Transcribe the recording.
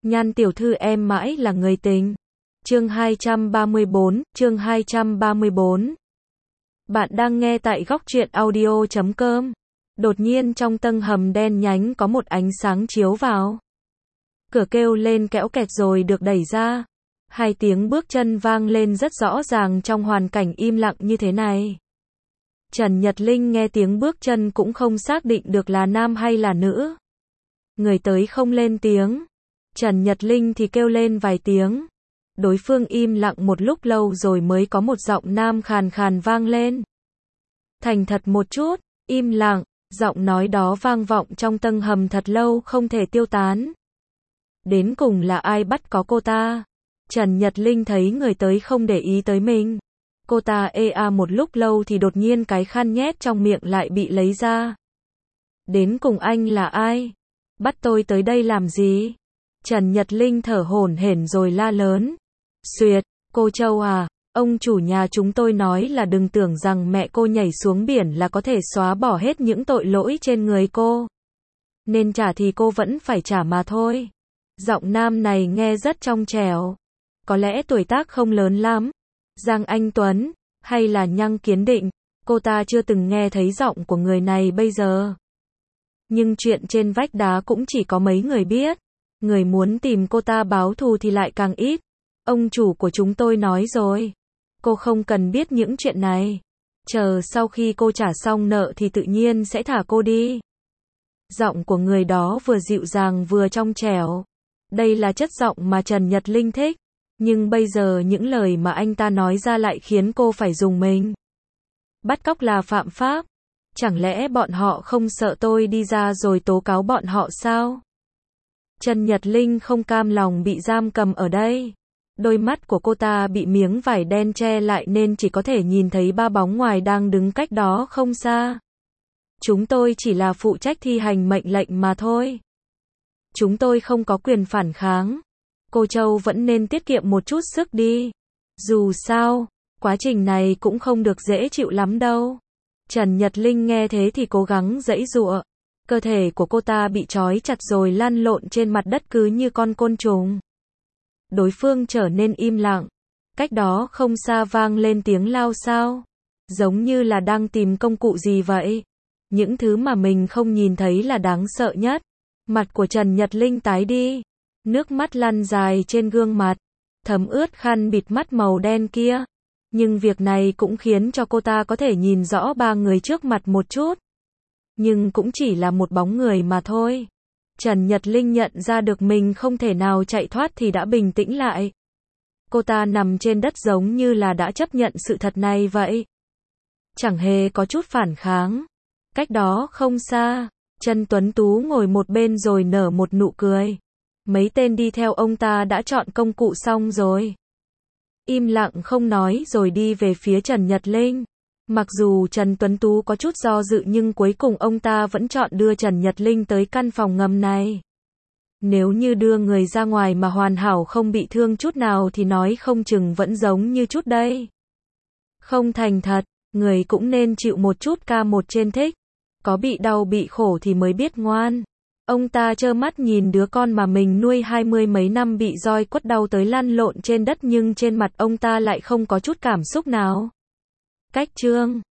Nhan tiểu thư em mãi là người tình. Chương 234. Bạn đang nghe tại góc truyện audio.com. Đột nhiên trong tầng hầm đen nhánh có một ánh sáng chiếu vào. Cửa kêu lên kẽo kẹt rồi được đẩy ra. Hai tiếng bước chân vang lên rất rõ ràng trong hoàn cảnh im lặng như thế này. Trần Nhật Linh nghe tiếng bước chân cũng không xác định được là nam hay là nữ. Người tới không lên tiếng. Trần Nhật Linh thì kêu lên vài tiếng. Đối phương im lặng một lúc lâu rồi mới có một giọng nam khàn khàn vang lên. Thành thật một chút, im lặng, giọng nói đó vang vọng trong tầng hầm thật lâu không thể tiêu tán. Đến cùng là ai bắt có cô ta? Trần Nhật Linh thấy người tới không để ý tới mình. Cô ta một lúc lâu thì đột nhiên cái khăn nhét trong miệng lại bị lấy ra. Đến cùng anh là ai? Bắt tôi tới đây làm gì? Trần Nhật Linh thở hổn hển rồi la lớn. Xuyệt, cô Châu à, ông chủ nhà chúng tôi nói là đừng tưởng rằng mẹ cô nhảy xuống biển là có thể xóa bỏ hết những tội lỗi trên người cô. Nên trả thì cô vẫn phải trả mà thôi. Giọng nam này nghe rất trong trẻo. Có lẽ tuổi tác không lớn lắm. Giang Anh Tuấn, hay là Nhăng Kiến Định, cô ta chưa từng nghe thấy giọng của người này bây giờ. Nhưng chuyện trên vách đá cũng chỉ có mấy người biết. Người muốn tìm cô ta báo thù thì lại càng ít. Ông chủ của chúng tôi nói rồi. Cô không cần biết những chuyện này. Chờ sau khi cô trả xong nợ thì tự nhiên sẽ thả cô đi. Giọng của người đó vừa dịu dàng vừa trong trẻo. Đây là chất giọng mà Trần Nhật Linh thích. Nhưng bây giờ những lời mà anh ta nói ra lại khiến cô phải rùng mình. Bắt cóc là phạm pháp. Chẳng lẽ bọn họ không sợ tôi đi ra rồi tố cáo bọn họ sao? Trần Nhật Linh không cam lòng bị giam cầm ở đây. Đôi mắt của cô ta bị miếng vải đen che lại nên chỉ có thể nhìn thấy ba bóng ngoài đang đứng cách đó không xa. Chúng tôi chỉ là phụ trách thi hành mệnh lệnh mà thôi. Chúng tôi không có quyền phản kháng. Cô Châu vẫn nên tiết kiệm một chút sức đi. Dù sao, quá trình này cũng không được dễ chịu lắm đâu. Trần Nhật Linh nghe thế thì cố gắng giãy giụa. Cơ thể của cô ta bị trói chặt rồi lăn lộn trên mặt đất cứ như con côn trùng. Đối phương trở nên im lặng. Cách đó không xa vang lên tiếng lao xao. Giống như là đang tìm công cụ gì vậy. Những thứ mà mình không nhìn thấy là đáng sợ nhất. Mặt của Trần Nhật Linh tái đi. Nước mắt lăn dài trên gương mặt. Thấm ướt khăn bịt mắt màu đen kia. Nhưng việc này cũng khiến cho cô ta có thể nhìn rõ ba người trước mặt một chút. Nhưng cũng chỉ là một bóng người mà thôi. Trần Nhật Linh nhận ra được mình không thể nào chạy thoát thì đã bình tĩnh lại. Cô ta nằm trên đất giống như là đã chấp nhận sự thật này vậy. Chẳng hề có chút phản kháng. Cách đó không xa, Trần Tuấn Tú ngồi một bên rồi nở một nụ cười. Mấy tên đi theo ông ta đã chọn công cụ xong rồi. Im lặng không nói rồi đi về phía Trần Nhật Linh. Mặc dù Trần Tuấn Tú có chút do dự nhưng cuối cùng ông ta vẫn chọn đưa Trần Nhật Linh tới căn phòng ngầm này. Nếu như đưa người ra ngoài mà hoàn hảo không bị thương chút nào thì nói không chừng vẫn giống như chút đây. Không thành thật, người cũng nên chịu một chút ca một trên thích. Có bị đau bị khổ thì mới biết ngoan. Ông ta trơ mắt nhìn đứa con mà mình nuôi 20 mấy năm bị roi quất đau tới lăn lộn trên đất nhưng trên mặt ông ta lại không có chút cảm xúc nào. Cách chương